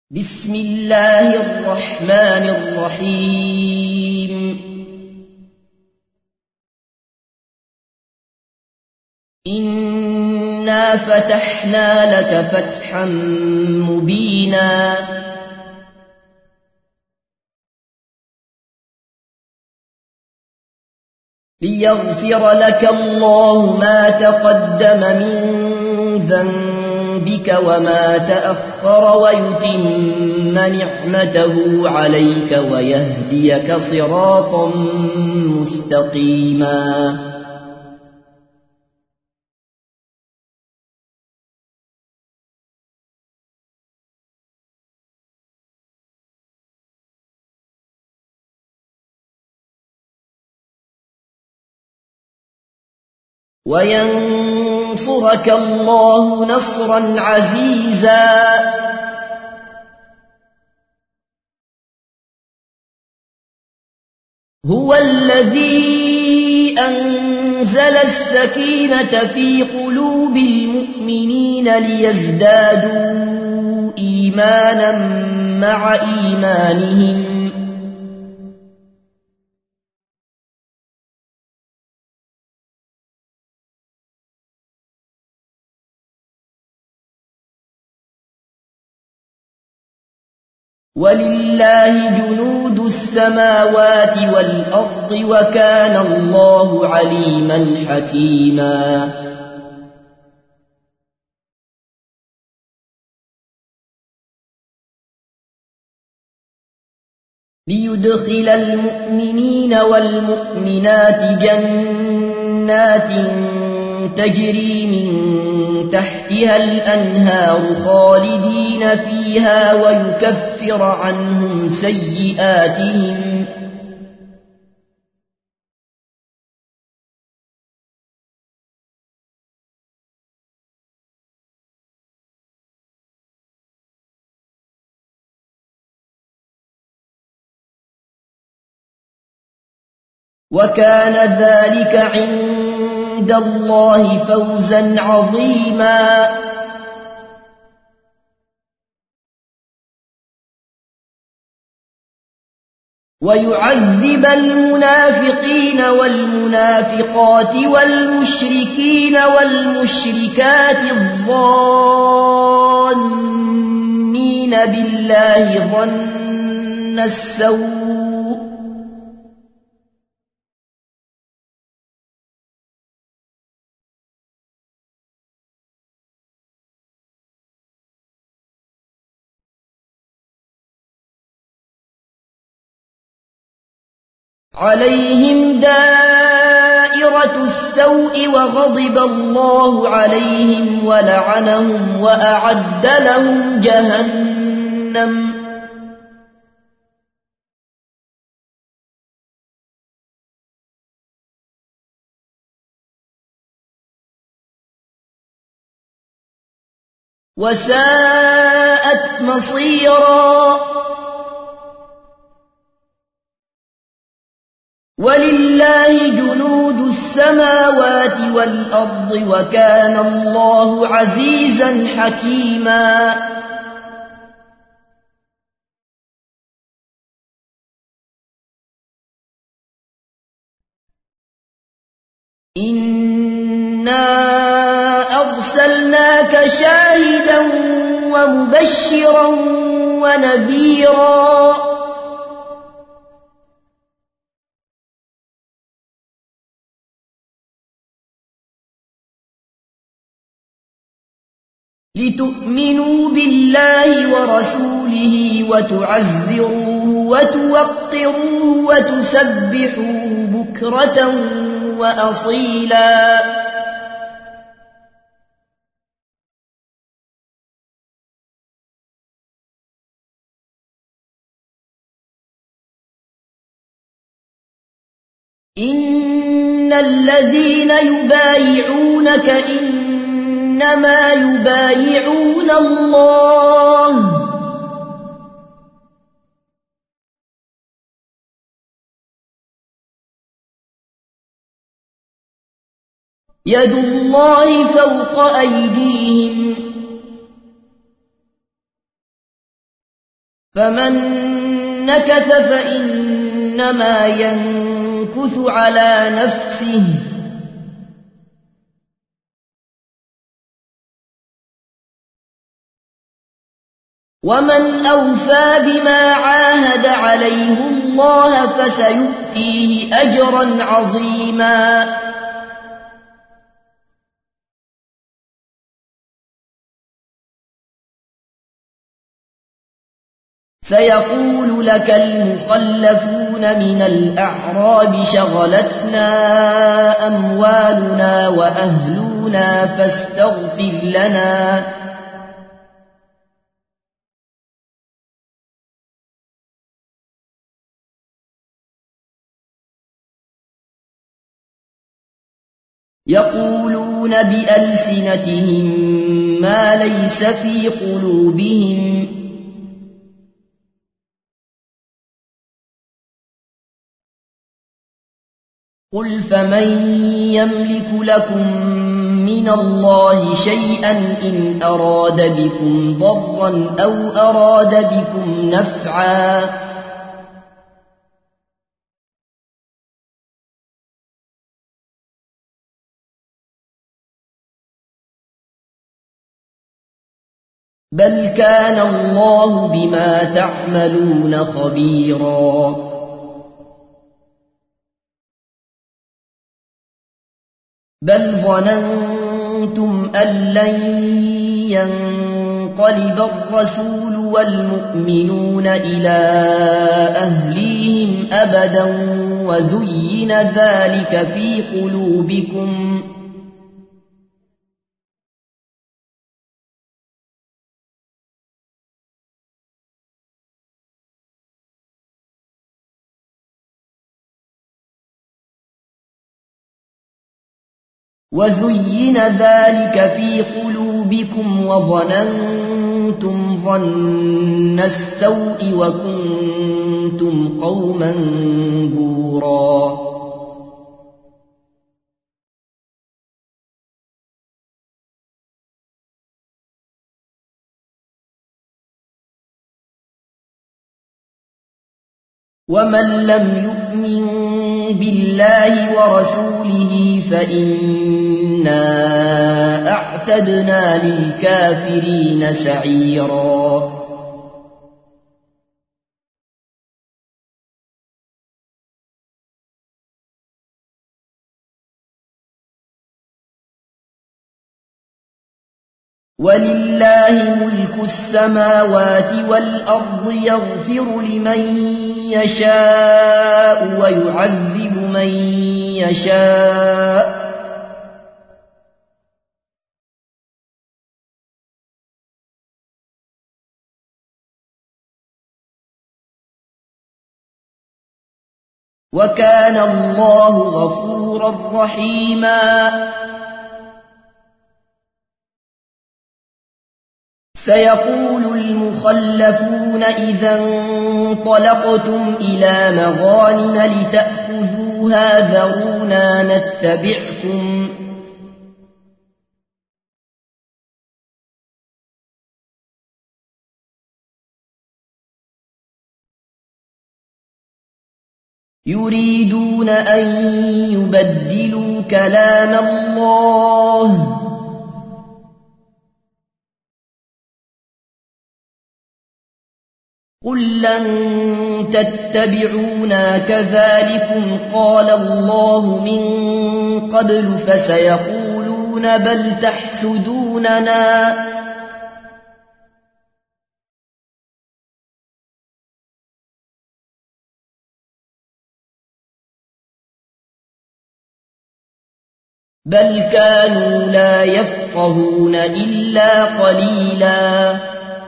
بسم الله الرحمن الرحيم إنا فتحنا لك فتحا مبينا ليغفر لك الله ما تقدم من ذنبك وما تأخر ويتم نعمته عليك ويهديك صراطا مستقيما وينصرك الله نصرا عزيزا هو الذي أنزل السكينة في قلوب المؤمنين ليزدادوا إيمانا مع إيمانهم ولله جنود السماوات والأرض وكان الله عليما حكيما ليدخل المؤمنين والمؤمنات جنات تجري من تحتها الأنهار خالدين فيها ويكفر عنهم سيئاتهم وكان ذلك عند الله فوزا عظيما ويعذب المنافقين والمنافقات والمشركين والمشركات الظانين بالله ظن السوء عليهم دائرة السوء وغضب الله عليهم ولعنهم وأعد لهم جهنم وساءت مصيرا ولله جنود السماوات والأرض وكان الله عزيزا حكيما إنا أرسلناك شاهدا ومبشرا ونذيرا لتؤمنوا بالله ورسوله وتعزروه وتوقروه وتسبحوه بكرة وأصيلا إن الذين يبايعونك إنما يبايعون الله يد الله فوق أيديهم فمن نكث فإنما ينكث على نفسه ومن أوفى بما عاهد عليه الله فسيؤتيه أجرا عظيما سيقول لك المخلفون من الأعراب شغلتنا أموالنا وأهلنا فاستغفر لنا يقولون بألسنتهم ما ليس في قلوبهم قل فمن يملك لكم من الله شيئا إن أراد بكم ضرا أو أراد بكم نفعا بل كان الله بما تعملون خبيرا بل ظننتم أن لن ينقلب الرسول والمؤمنون إلى أهليهم أبدا وزين ذلك في قلوبكم وظننتم ظن السوء وكنتم قوما بورا ومن لم يؤمن بالله ورسوله فإنا أعتدنا للكافرين سعيرا ولله ملك السماوات والأرض يغفر لمن يشاء ويعذب من يشاء وكان الله غفورا رحيما سيقول المخلفون إذا انطلقتم إلى مغانم لتأخذوها ذرونا نتبعكم يريدون أن يبدلوا كلام الله قل لن تتبعونا كذلكم قال الله من قبل فسيقولون بل تحسدوننا بل كانوا لا يفقهون إلا قليلا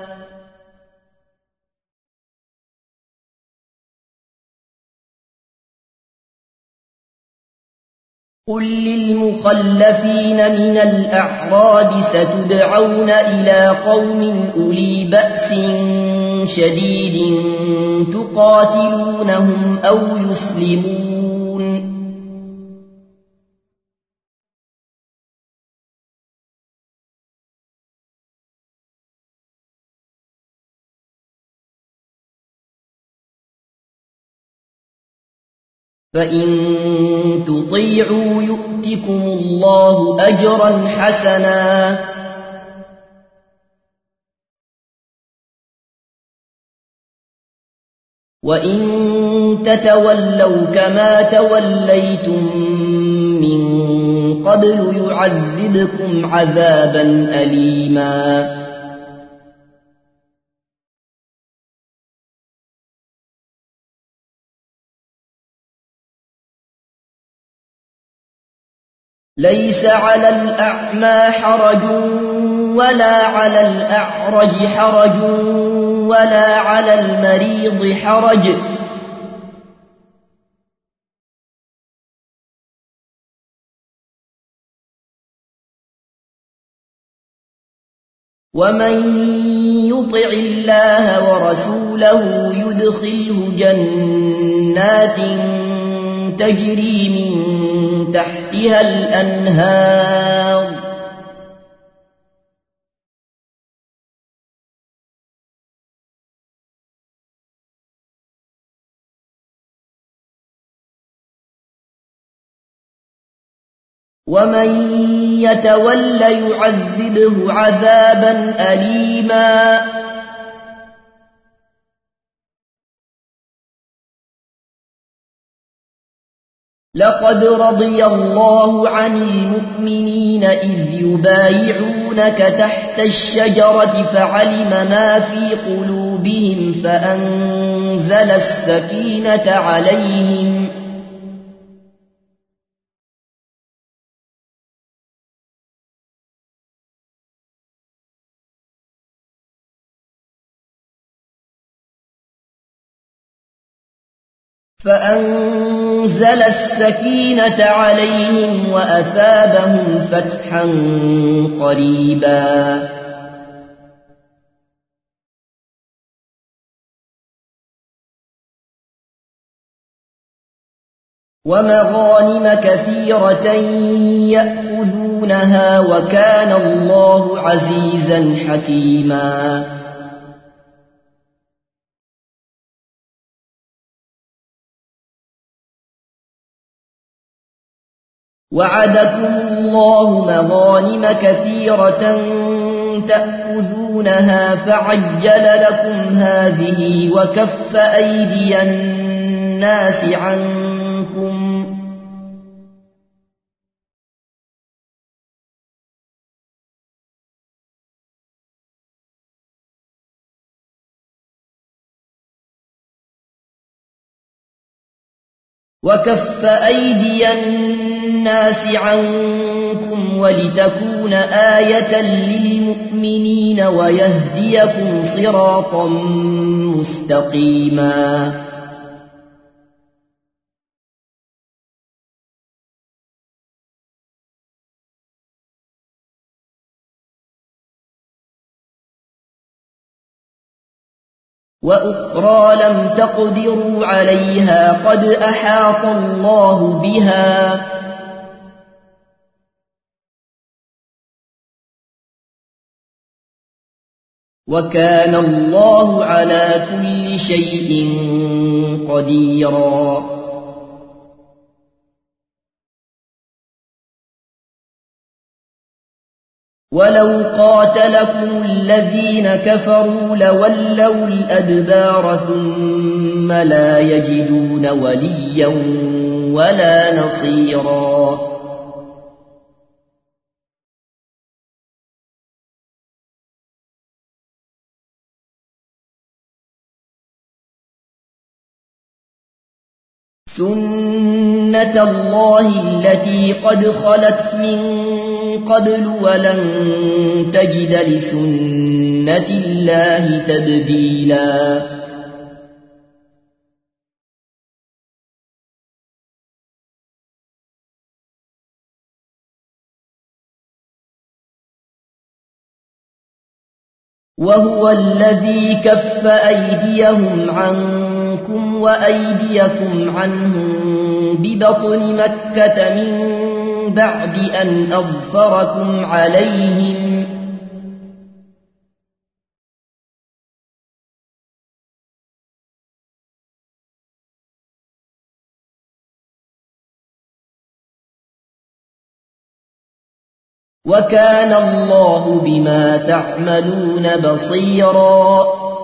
قل للمخلفين من الأعراب ستدعون إلى قوم أولي بأس شديد تقاتلونهم أو يسلمون فإن تطيعوا يؤتكم الله أجرا حسنا وإن تتولوا كما توليتم من قبل يعذبكم عذابا أليما ليس على الأعمى حرج ولا على الأعرج حرج ولا على المريض حرج ومن يطع الله ورسوله يدخله جنات تجري من تحتها الأنهار ومن يتول يعذبه عذابا أليما لقد رضي الله عن المؤمنين إذ يبايعونك تحت الشجرة فعلم ما في قلوبهم فأنزل السكينة عليهم وأثابهم فتحا قريبا ومغانم كثيرة يأخذونها وكان الله عزيزا حكيما وعدكم الله مغانم كثيرة تأخذونها فعجل لكم هذه وكف أيدي الناس عنكم ولتكون آية للمؤمنين ويهديكم صراطا مستقيما وأخرى لم تقدروا عليها قد أحاط الله بها وكان الله على كل شيء قديرا ولو قاتلكم الذين كفروا لولوا الأدبار ثم لا يجدون وليا ولا نصيرا سنة الله التي قد خلت من قبل ولن تجد لسنة الله تبديلا وهو الذي كف أيديهم عنكم وأيديكم عنهم ببطن مكة من بعد أن أظفركم عليهم وكان الله بما تعملون بصيرا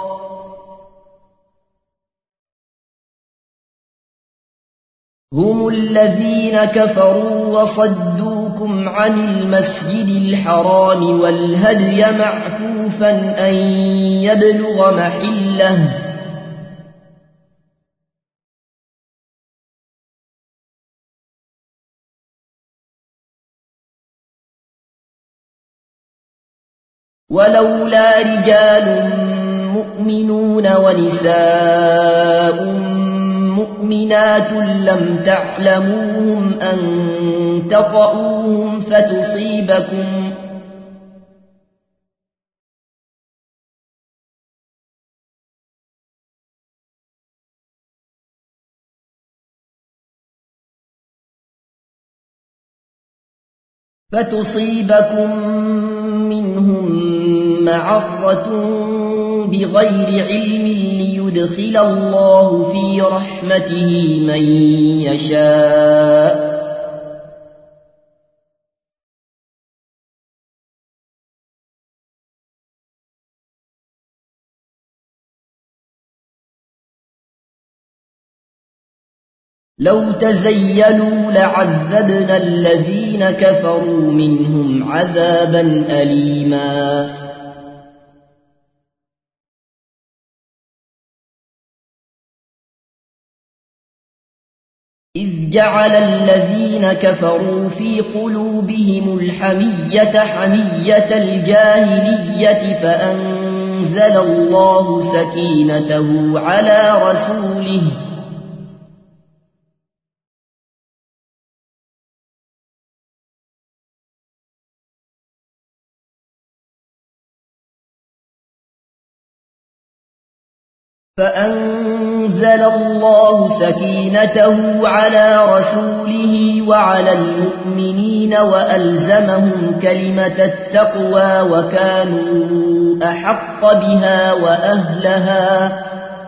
هم الذين كفروا وصدوكم عن المسجد الحرام والهدي معكوفا أن يبلغ محله ولولا رجال مؤمنون ونساء مؤمنات لم تعلموهم أن تطؤوهم فتصيبكم منهم معرة بغير علم ليدخل الله في رحمته من يشاء لو تزيلوا لعذبنا الذين كفروا منهم عذابا أليما إذ جعل الذين كفروا في قلوبهم الحمية حمية الجاهلية فأنزل الله سكينته على رسوله على رسوله وعلى المؤمنين وألزمهم كلمة التقوى وكانوا أحق بها وأهلها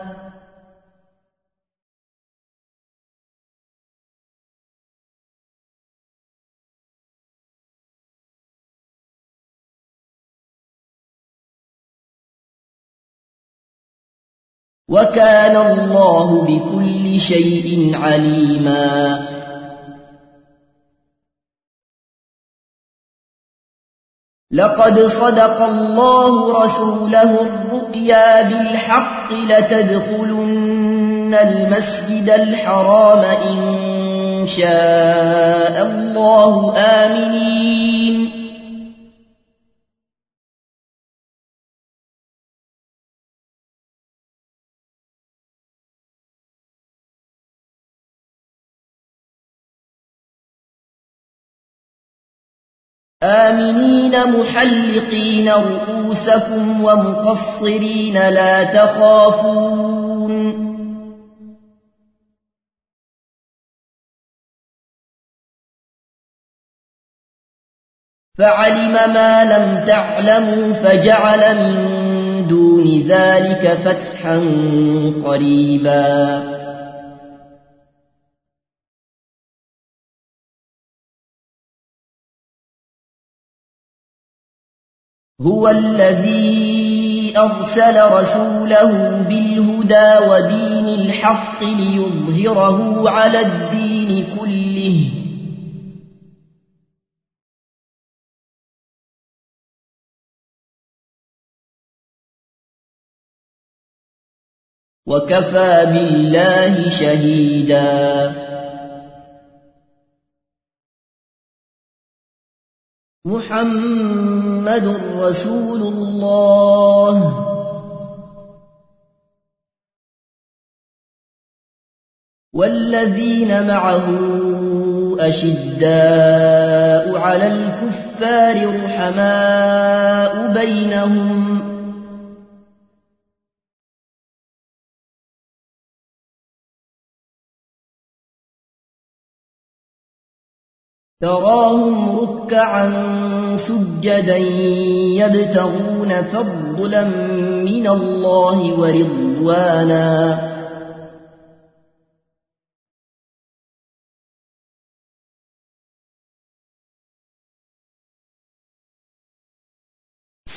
وكان الله بكل شيء عليما لقد صدق الله رسوله الرؤيا بالحق لتدخلن المسجد الحرام إن شاء الله آمنين محلقين رؤوسكم ومقصرين لا تخافون فعلم ما لم تعلموا فجعل من دون ذلك فتحا قريبا هو الذي أرسل رسوله بالهدى ودين الحق ليظهره على الدين كله وكفى بالله شهيدا محمد رسول الله والذين معه أشداء على الكفار رحماء بينهم تراهم ركعا سجدا يبتغون فضلا من الله ورضوانا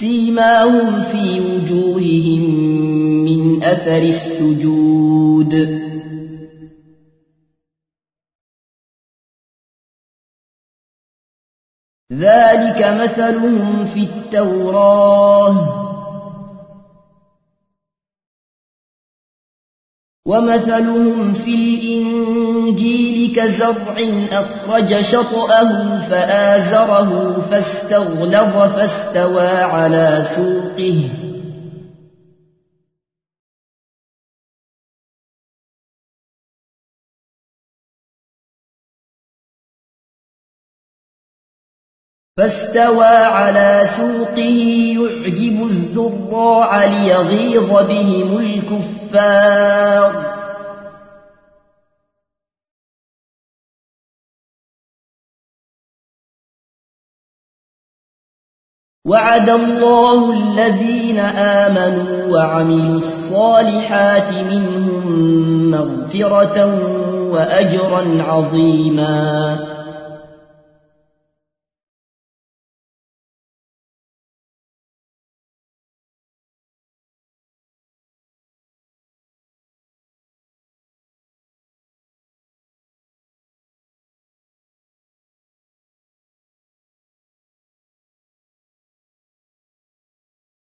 سيماهم في وجوههم من أثر السجود ذلك مثلهم في التوراة ومثلهم في الإنجيل كزرع أخرج شطأه فآزره فاستغلظ فاستوى على سوقه يعجب الزراع ليغيظ بهم الكفار وعد الله الذين آمنوا وعملوا الصالحات منهم مغفرة وأجرا عظيما